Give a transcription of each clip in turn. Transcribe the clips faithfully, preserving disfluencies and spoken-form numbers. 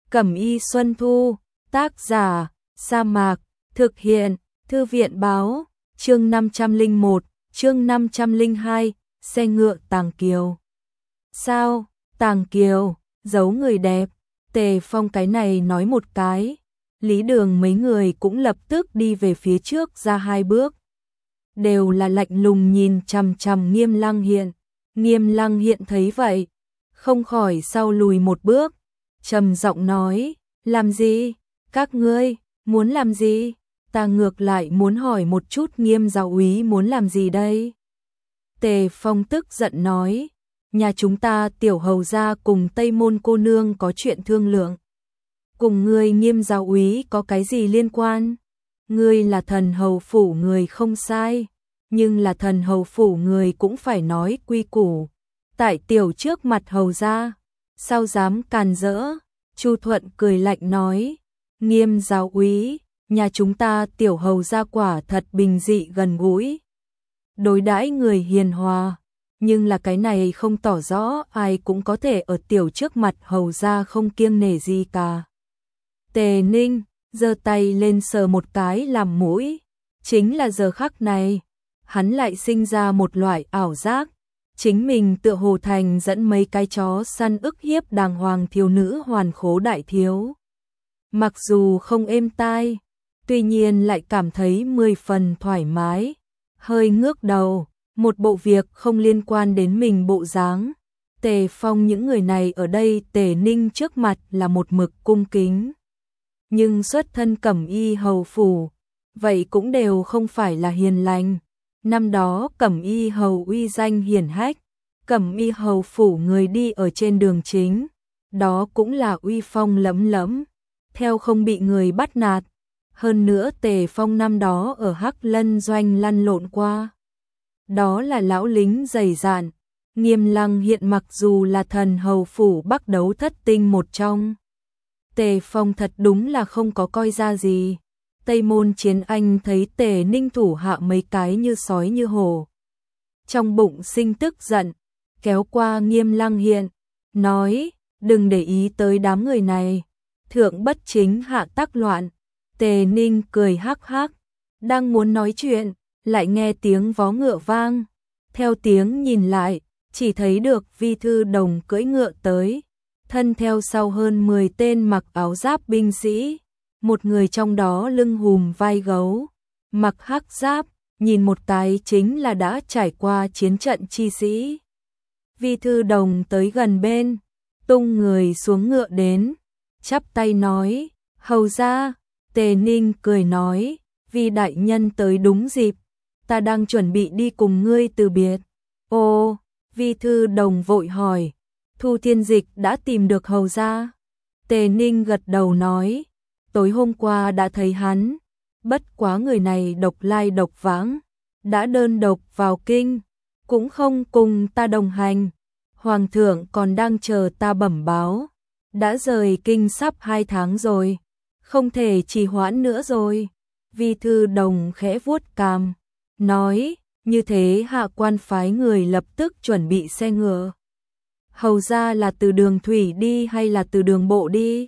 Cẩm y Xuân Thu, tác giả, Sa Mạc, thực hiện, Thư viện báo, chương năm trăm lẻ một, chương năm trăm lẻ hai, xe ngựa Tàng Kiều. Sao, Tàng Kiều, giấu người đẹp, Tề Phong cái này nói một cái, Lý Đường mấy người cũng lập tức đi về phía trước ra hai bước. Đều là lạnh lùng nhìn chằm chằm Nghiêm Lăng Hiện. Nghiêm Lăng Hiện thấy vậy, không khỏi sau lùi một bước, trầm giọng nói, làm gì, các ngươi, muốn làm gì, ta ngược lại muốn hỏi một chút Nghiêm giáo úy muốn làm gì đây. Tề Phong tức giận nói, nhà chúng ta tiểu hầu gia cùng Tây Môn cô nương có chuyện thương lượng. Cùng ngươi Nghiêm giáo úy có cái gì liên quan? Ngươi là thần hầu phủ người không sai, nhưng là thần hầu phủ người cũng phải nói quy củ. Tại tiểu trước mặt hầu gia, sao dám càn rỡ? Chu Thuận cười lạnh nói, Nghiêm giáo úy, nhà chúng ta tiểu hầu gia quả thật bình dị gần gũi, đối đãi người hiền hòa, nhưng là cái này không tỏ rõ ai cũng có thể ở tiểu trước mặt hầu gia không kiêng nể gì cả. Tề Ninh giơ tay lên sờ một cái làm mũi, chính là giờ khắc này, hắn lại sinh ra một loại ảo giác, chính mình tựa hồ thành dẫn mấy cái chó săn ức hiếp đàng hoàng thiếu nữ hoàn khố đại thiếu. Mặc dù không êm tai, tuy nhiên lại cảm thấy mười phần thoải mái, hơi ngước đầu, một bộ việc không liên quan đến mình bộ dáng. Tề Phong những người này ở đây Tề Ninh trước mặt là một mực cung kính. Nhưng xuất thân Cẩm y hầu phủ, vậy cũng đều không phải là hiền lành. Năm đó Cẩm y hầu uy danh hiển hách, Cẩm y hầu phủ người đi ở trên đường chính, đó cũng là uy phong lẫm lẫm, theo không bị người bắt nạt. Hơn nữa Tề Phong năm đó ở Hắc Lân doanh lăn lộn qua, đó là lão lính dày dạn. Nghiêm Lăng Hiện mặc dù là thần hầu phủ Bắc đấu thất tinh một trong, Tề Phong thật đúng là không có coi ra gì. Tây Môn Chiến Anh thấy Tề Ninh thủ hạ mấy cái như sói như hổ, trong bụng sinh tức giận, kéo qua Nghiêm Lăng Hiện, nói, đừng để ý tới đám người này, thượng bất chính hạ tác loạn. Tề Ninh cười hắc hắc, đang muốn nói chuyện, lại nghe tiếng vó ngựa vang, theo tiếng nhìn lại, chỉ thấy được Vi Thư Đồng cưỡi ngựa tới, thân theo sau hơn mười tên mặc áo giáp binh sĩ, một người trong đó lưng hùm vai gấu, mặc hắc giáp, nhìn một cái chính là đã trải qua chiến trận chi sĩ. Vi Thư Đồng tới gần bên, tung người xuống ngựa đến, chắp tay nói, hầu gia. Tề Ninh cười nói, Vi đại nhân tới đúng dịp, ta đang chuẩn bị đi cùng ngươi từ biệt. Ô, Vi Thư Đồng vội hỏi, Thu Thiên Dịch đã tìm được hầu gia? Tề Ninh gật đầu nói, tối hôm qua đã thấy hắn, bất quá người này độc lai độc vãng, đã đơn độc vào kinh, cũng không cùng ta đồng hành. Hoàng thượng còn đang chờ ta bẩm báo, đã rời kinh sắp hai tháng rồi, không thể trì hoãn nữa rồi. Vi Thư Đồng khẽ vuốt cằm, nói, như thế hạ quan phái người lập tức chuẩn bị xe ngựa. Hầu ra là từ đường thủy đi hay là từ đường bộ đi?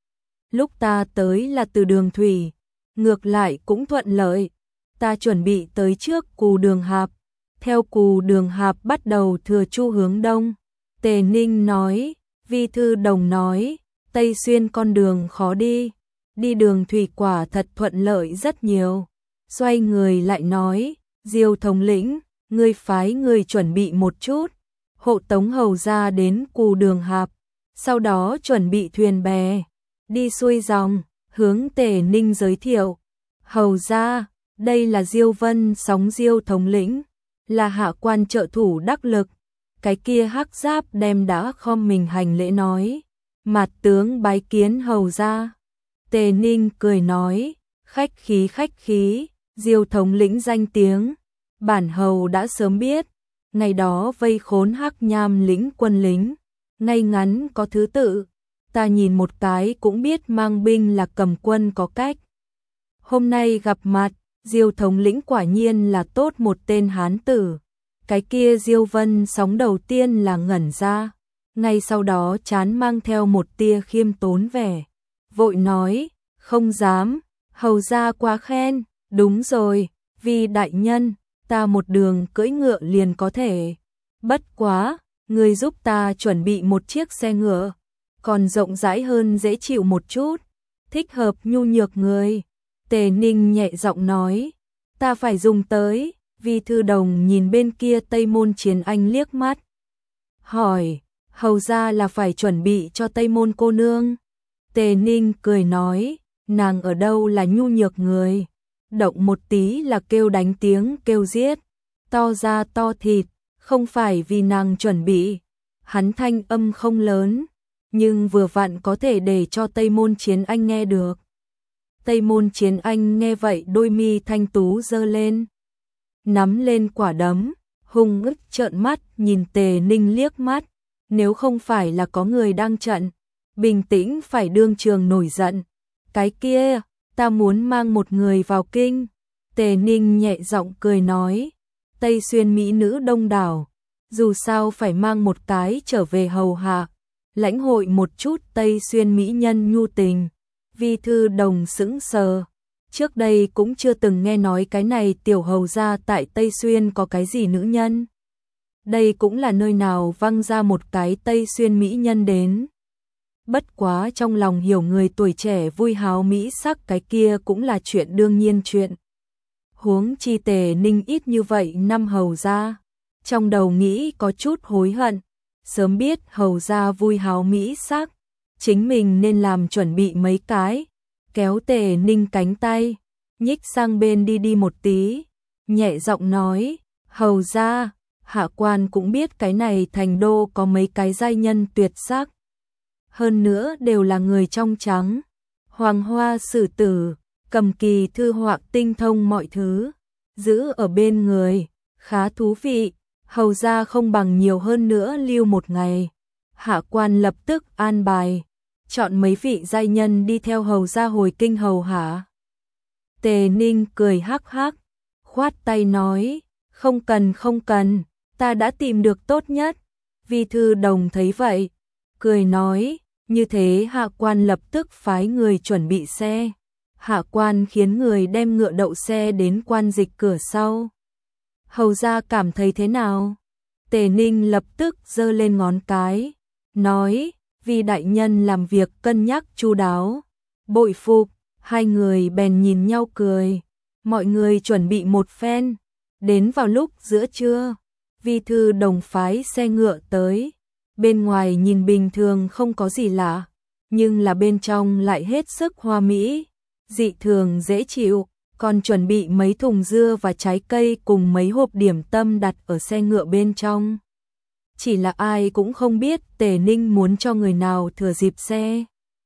Lúc ta tới là từ đường thủy, ngược lại cũng thuận lợi, ta chuẩn bị tới trước Cù Đường Hạp, theo Cù Đường Hạp bắt đầu thừa chu hướng đông. Tề Ninh nói, Vi Thư Đồng nói, Tây Xuyên con đường khó đi, đi đường thủy quả thật thuận lợi rất nhiều. Xoay người lại nói, Diêu thống lĩnh, ngươi phái người chuẩn bị một chút, hộ tống hầu ra đến Cù Đường Hạp, sau đó chuẩn bị thuyền bè, đi xuôi dòng, hướng Tề Ninh giới thiệu. Hầu ra, đây là Diêu Vân Sóng Diêu thống lĩnh, là hạ quan trợ thủ đắc lực. Cái kia hắc giáp đem đã khom mình hành lễ nói, mặt tướng bái kiến hầu ra. Tề Ninh cười nói, khách khí khách khí, Diêu thống lĩnh danh tiếng, bản hầu đã sớm biết, ngày đó vây khốn Hắc Nham lĩnh quân lính, ngay ngắn có thứ tự, ta nhìn một cái cũng biết mang binh là cầm quân có cách. Hôm nay gặp mặt, Diêu thống lĩnh quả nhiên là tốt một tên hán tử. Cái kia Diêu Vân Sóng đầu tiên là ngẩn ra, ngay sau đó chán mang theo một tia khiêm tốn vẻ. vội nói, không dám, hầu gia quá khen, đúng rồi, vì đại nhân, ta một đường cưỡi ngựa liền có thể. Bất quá, người giúp ta chuẩn bị một chiếc xe ngựa, còn rộng rãi hơn dễ chịu một chút, thích hợp nhu nhược người. Tề Ninh nhẹ giọng nói, ta phải dùng tới. Vi Thư Đồng nhìn bên kia Tây Môn Chiến Anh liếc mắt, hỏi, hầu ra là phải chuẩn bị cho Tây Môn cô nương. Tề Ninh cười nói, nàng ở đâu là nhu nhược người, động một tí là kêu đánh tiếng kêu giết, to da to thịt, không phải vì nàng chuẩn bị. Hắn thanh âm không lớn, nhưng vừa vặn có thể để cho Tây Môn Chiến Anh nghe được. Tây Môn Chiến Anh nghe vậy đôi mi thanh tú giơ lên, nắm lên quả đấm, hung ức trợn mắt nhìn Tề Ninh liếc mắt, nếu không phải là có người đang trận, bình tĩnh phải đương trường nổi giận. Cái kia, ta muốn mang một người vào kinh. Tề Ninh nhẹ giọng cười nói, Tây Xuyên mỹ nữ đông đảo, dù sao phải mang một cái trở về hầu hạ, lãnh hội một chút Tây Xuyên mỹ nhân nhu tình. Vi Thư Đồng sững sờ, trước đây cũng chưa từng nghe nói cái này tiểu hầu gia tại Tây Xuyên có cái gì nữ nhân. Đây cũng là nơi nào văng ra một cái Tây Xuyên mỹ nhân đến. Bất quá trong lòng hiểu người tuổi trẻ vui háo mỹ sắc cái kia cũng là chuyện đương nhiên chuyện. Huống chi Tề Ninh ít như vậy năm hầu gia, trong đầu nghĩ có chút hối hận, sớm biết hầu gia vui háo mỹ sắc, chính mình nên làm chuẩn bị mấy cái. Kéo Tề Ninh cánh tay, nhích sang bên đi đi một tí, nhẹ giọng nói, hầu gia, hạ quan cũng biết cái này thành đô có mấy cái giai nhân tuyệt sắc, hơn nữa đều là người trong trắng, hoàng hoa sử tử, cầm kỳ thư họa tinh thông mọi thứ, giữ ở bên người, khá thú vị, hầu gia không bằng nhiều hơn nữa lưu một ngày. Hạ quan lập tức an bài, chọn mấy vị giai nhân đi theo hầu gia hồi kinh hầu hạ. Tề Ninh cười hắc hắc, khoát tay nói, không cần không cần, ta đã tìm được tốt nhất. Vi Thư Đồng thấy vậy, cười nói, như thế hạ quan lập tức phái người chuẩn bị xe. Hạ quan khiến người đem ngựa đậu xe đến quan dịch cửa sau. Hầu gia cảm thấy thế nào? Tề Ninh lập tức giơ lên ngón cái, nói, vì đại nhân làm việc cân nhắc chu đáo, bội phục. Hai người bèn nhìn nhau cười, mọi người chuẩn bị một phen, đến vào lúc giữa trưa, Vi Thư Đồng phái xe ngựa tới, bên ngoài nhìn bình thường không có gì lạ, nhưng là bên trong lại hết sức hoa mỹ, dị thường dễ chịu, còn chuẩn bị mấy thùng dưa và trái cây cùng mấy hộp điểm tâm đặt ở xe ngựa bên trong. Chỉ là ai cũng không biết Tề Ninh muốn cho người nào thừa dịp xe.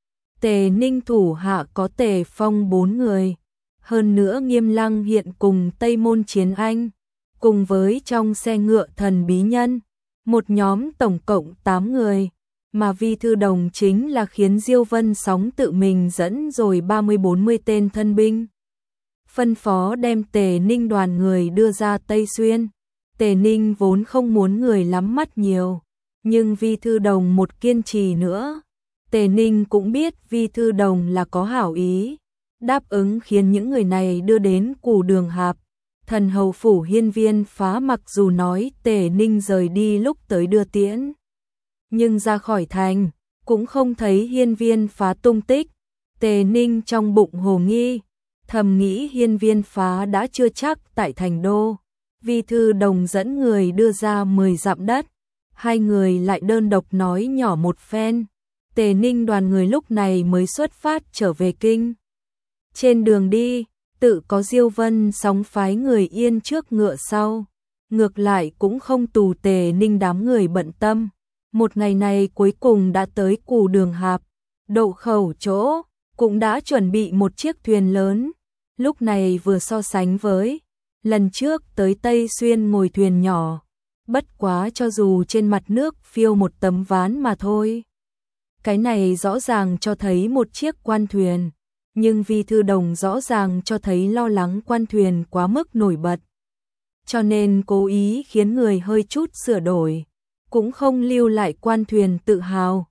Tề Ninh thủ hạ có Tề Phong bốn người, hơn nữa Nghiêm Lăng hiện cùng Tây Môn Chiến Anh, cùng với trong xe ngựa thần bí nhân, một nhóm tổng cộng tám người, mà Vi Thư Đồng chính là khiến Diêu Vân Sóng tự mình dẫn rồi ba mươi bốn mươi tên thân binh. Phân phó đem Tề Ninh đoàn người đưa ra Tây Xuyên. Tề Ninh vốn không muốn người lắm mắt nhiều, nhưng Vi Thư Đồng một kiên trì nữa. Tề Ninh cũng biết Vi Thư Đồng là có hảo ý, đáp ứng khiến những người này đưa đến Cù Đường Hạp. Thần hầu phủ hiên viên phá mặc dù nói Tề Ninh rời đi lúc tới đưa tiễn, nhưng ra khỏi thành, cũng không thấy hiên viên phá tung tích. Tề Ninh trong bụng hồ nghi, thầm nghĩ hiên viên phá đã chưa chắc tại thành đô. Vi Thư Đồng dẫn người đưa ra mười dặm đất, hai người lại đơn độc nói nhỏ một phen. Tề Ninh đoàn người lúc này mới xuất phát trở về kinh. Trên đường đi, tự có Diêu Vân Sóng phái người yên trước ngựa sau, ngược lại cũng không tù Tề Ninh đám người bận tâm. Một ngày này cuối cùng đã tới Cù Đường Hạp, đậu khẩu chỗ, cũng đã chuẩn bị một chiếc thuyền lớn. Lúc này vừa so sánh với lần trước tới Tây Xuyên ngồi thuyền nhỏ, bất quá cho dù trên mặt nước phiêu một tấm ván mà thôi. Cái này rõ ràng cho thấy một chiếc quan thuyền, nhưng Vi Thư Đồng rõ ràng cho thấy lo lắng quan thuyền quá mức nổi bật, cho nên cố ý khiến người hơi chút sửa đổi, cũng không lưu lại quan thuyền tự hào,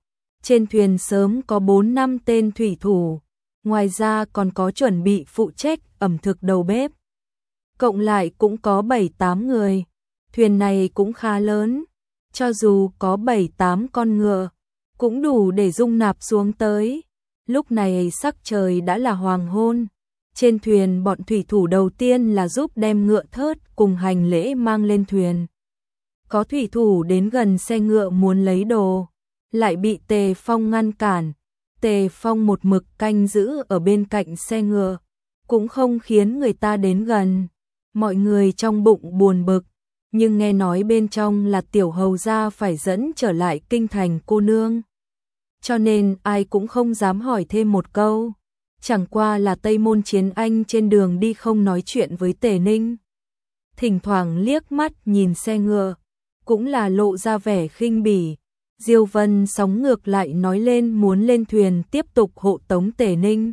Trên thuyền sớm có bốn năm tên thủy thủ, ngoài ra còn có chuẩn bị phụ trách ẩm thực đầu bếp. Cộng lại cũng có bảy tám người, thuyền này cũng khá lớn, cho dù có bảy tám con ngựa, cũng đủ để dung nạp xuống tới. Lúc này sắc trời đã là hoàng hôn, trên thuyền bọn thủy thủ đầu tiên là giúp đem ngựa thớt cùng hành lễ mang lên thuyền. Có thủy thủ đến gần xe ngựa muốn lấy đồ, lại bị Tề Phong ngăn cản. Tề Phong một mực canh giữ ở bên cạnh xe ngựa, cũng không khiến người ta đến gần. Mọi người trong bụng buồn bực, nhưng nghe nói bên trong là tiểu hầu gia phải dẫn trở lại kinh thành cô nương. Cho nên ai cũng không dám hỏi thêm một câu. Chẳng qua là Tây Môn Chiến Anh trên đường đi không nói chuyện với Tề Ninh. Thỉnh thoảng liếc mắt nhìn xe ngựa, cũng là lộ ra vẻ khinh bỉ. Diêu Vân sóng ngược lại nói lên muốn lên thuyền tiếp tục hộ tống Tề Ninh.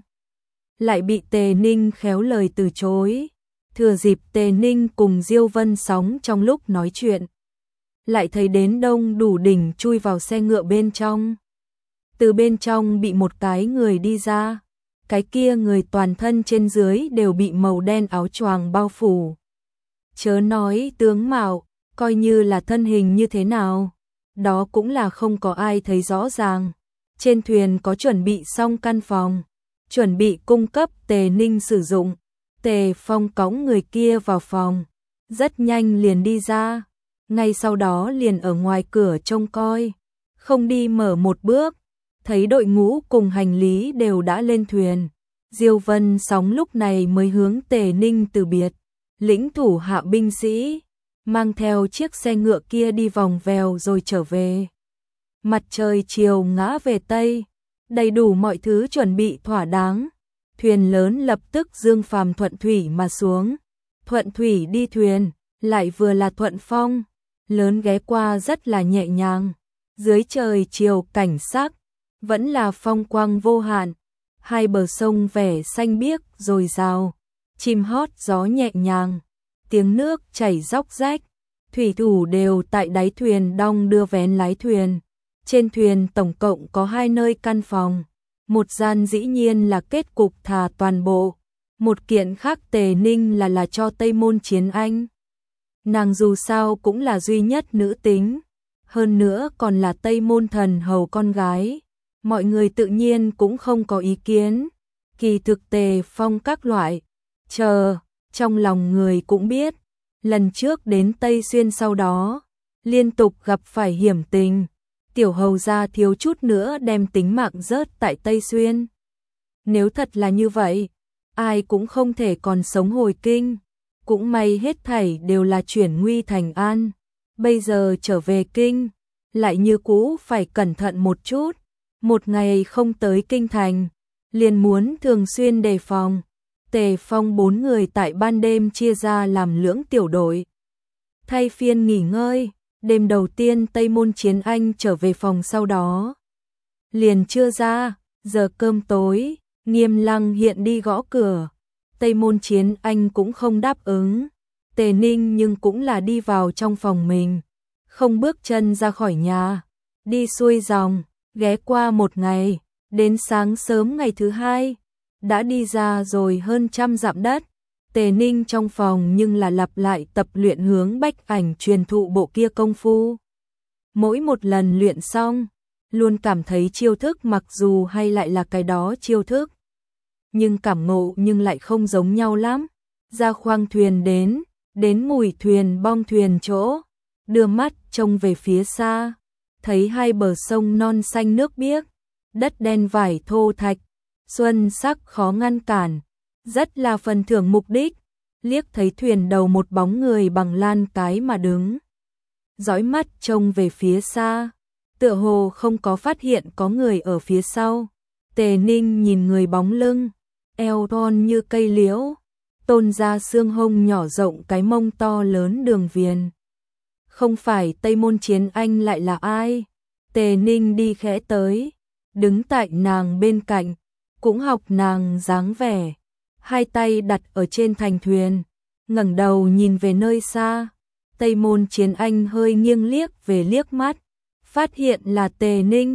Lại bị Tề Ninh khéo lời từ chối. Thừa dịp Tề Ninh cùng Diêu Vân sóng trong lúc nói chuyện, lại thấy đến đông đủ đỉnh chui vào xe ngựa bên trong. Từ bên trong bị một cái người đi ra, cái kia người toàn thân trên dưới đều bị màu đen áo choàng bao phủ. Chớ nói tướng mạo, coi như là thân hình như thế nào, đó cũng là không có ai thấy rõ ràng. Trên thuyền có chuẩn bị xong căn phòng, chuẩn bị cung cấp Tề Ninh sử dụng. Tề Phong cõng người kia vào phòng, rất nhanh liền đi ra, ngay sau đó liền ở ngoài cửa trông coi, không đi mở một bước, thấy đội ngũ cùng hành lý đều đã lên thuyền. Diêu Vân sóng lúc này mới hướng Tề Ninh từ biệt, lĩnh thủ hạ binh sĩ, mang theo chiếc xe ngựa kia đi vòng vèo rồi trở về. Mặt trời chiều ngã về Tây, đầy đủ mọi thứ chuẩn bị thỏa đáng. Thuyền lớn lập tức dương phàm thuận thủy mà xuống. Thuận thủy đi thuyền, lại vừa là thuận phong, lớn ghé qua rất là nhẹ nhàng. Dưới trời chiều cảnh sắc, vẫn là phong quang vô hạn. Hai bờ sông vẻ xanh biếc dồi dào, chim hót gió nhẹ nhàng, tiếng nước chảy róc rách. Thủy thủ đều tại đáy thuyền đong đưa vén lái thuyền. Trên thuyền tổng cộng có hai nơi căn phòng. Một gian dĩ nhiên là kết cục thà toàn bộ, một kiện khác Tề Ninh là là cho Tây Môn Chiến Anh. Nàng dù sao cũng là duy nhất nữ tính, hơn nữa còn là Tây Môn thần hầu con gái, mọi người tự nhiên cũng không có ý kiến. Kỳ thực Tề Phong các loại, chờ, trong lòng người cũng biết, lần trước đến Tây Xuyên sau đó, liên tục gặp phải hiểm tình. Tiểu hầu gia thiếu chút nữa đem tính mạng rớt tại Tây Xuyên. Nếu thật là như vậy, ai cũng không thể còn sống hồi kinh. Cũng may hết thảy đều là chuyển nguy thành an. Bây giờ trở về kinh, lại như cũ phải cẩn thận một chút. Một ngày không tới kinh thành, liền muốn thường xuyên đề phòng. Tề Phong bốn người tại ban đêm chia ra làm lưỡng tiểu đội, thay phiên nghỉ ngơi. Đêm đầu tiên Tây Môn Chiến Anh trở về phòng, sau đó liền chưa ra. Giờ cơm tối, Nghiêm Lăng hiện đi gõ cửa. Tây Môn Chiến Anh cũng không đáp ứng. Tề Ninh nhưng cũng là đi vào trong phòng mình, không bước chân ra khỏi nhà. Đi xuôi dòng, ghé qua một ngày, đến sáng sớm ngày thứ hai, đã đi ra rồi hơn trăm dặm đất. Tề Ninh trong phòng nhưng là lặp lại tập luyện hướng Bách Ảnh truyền thụ bộ kia công phu. Mỗi một lần luyện xong, luôn cảm thấy chiêu thức mặc dù hay lại là cái đó chiêu thức, nhưng cảm ngộ nhưng lại không giống nhau lắm. Ra khoang thuyền đến, đến mùi thuyền bong thuyền chỗ, đưa mắt trông về phía xa, thấy hai bờ sông non xanh nước biếc, đất đen vải thô thạch, xuân sắc khó ngăn cản. Rất là phần thưởng mục đích, liếc thấy thuyền đầu một bóng người bằng lan cái mà đứng. Dõi mắt trông về phía xa, tựa hồ không có phát hiện có người ở phía sau. Tề Ninh nhìn người bóng lưng, eo thon như cây liễu, tôn ra xương hông nhỏ rộng cái mông to lớn đường viền. Không phải Tây Môn Chiến Anh lại là ai? Tề Ninh đi khẽ tới, đứng tại nàng bên cạnh, cũng học nàng dáng vẻ. Hai tay đặt ở trên thành thuyền, ngẩng đầu nhìn về nơi xa. Tây Môn Chiến Anh hơi nghiêng liếc về liếc mắt, phát hiện là Tề Ninh,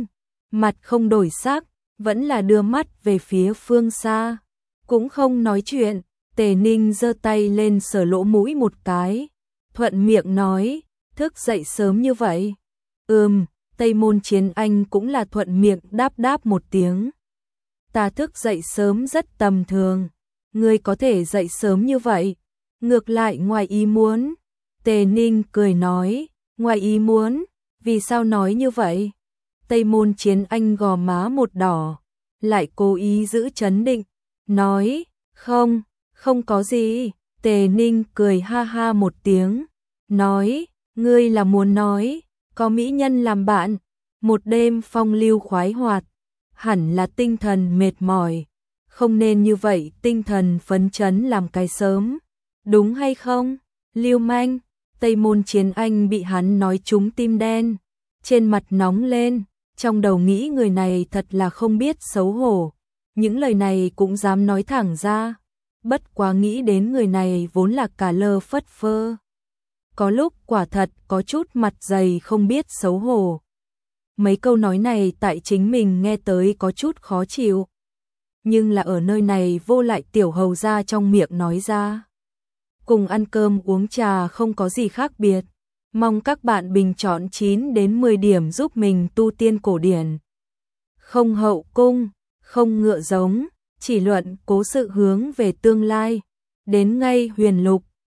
mặt không đổi sắc, vẫn là đưa mắt về phía phương xa, cũng không nói chuyện. Tề Ninh giơ tay lên sờ lỗ mũi một cái, thuận miệng nói, thức dậy sớm như vậy. Ừm, Tây Môn Chiến Anh cũng là thuận miệng đáp đáp một tiếng. Ta thức dậy sớm rất tầm thường, ngươi có thể dậy sớm như vậy, ngược lại ngoài ý muốn. Tề Ninh cười nói, ngoài ý muốn, vì sao nói như vậy? Tây Môn Chiến Anh gò má một đỏ, lại cố ý giữ trấn định, nói, không, không có gì. Tề Ninh cười ha ha một tiếng, nói, ngươi là muốn nói, có mỹ nhân làm bạn, một đêm phong lưu khoái hoạt, hẳn là tinh thần mệt mỏi, không nên như vậy tinh thần phấn chấn làm cái sớm, đúng hay không? Lưu manh. Tây Môn Chiến Anh bị hắn nói trúng tim đen, trên mặt nóng lên, trong đầu nghĩ người này thật là không biết xấu hổ, những lời này cũng dám nói thẳng ra, bất quá nghĩ đến người này vốn là cả lơ phất phơ. Có lúc quả thật có chút mặt dày không biết xấu hổ. Mấy câu nói này tại chính mình nghe tới có chút khó chịu, nhưng là ở nơi này vô lại tiểu hầu ra trong miệng nói ra. Cùng ăn cơm uống trà không có gì khác biệt. Mong các bạn bình chọn chín đến mười điểm giúp mình tu tiên cổ điển. Không hậu cung, không ngựa giống, chỉ luận cố sự hướng về tương lai. Đến ngay huyền lục,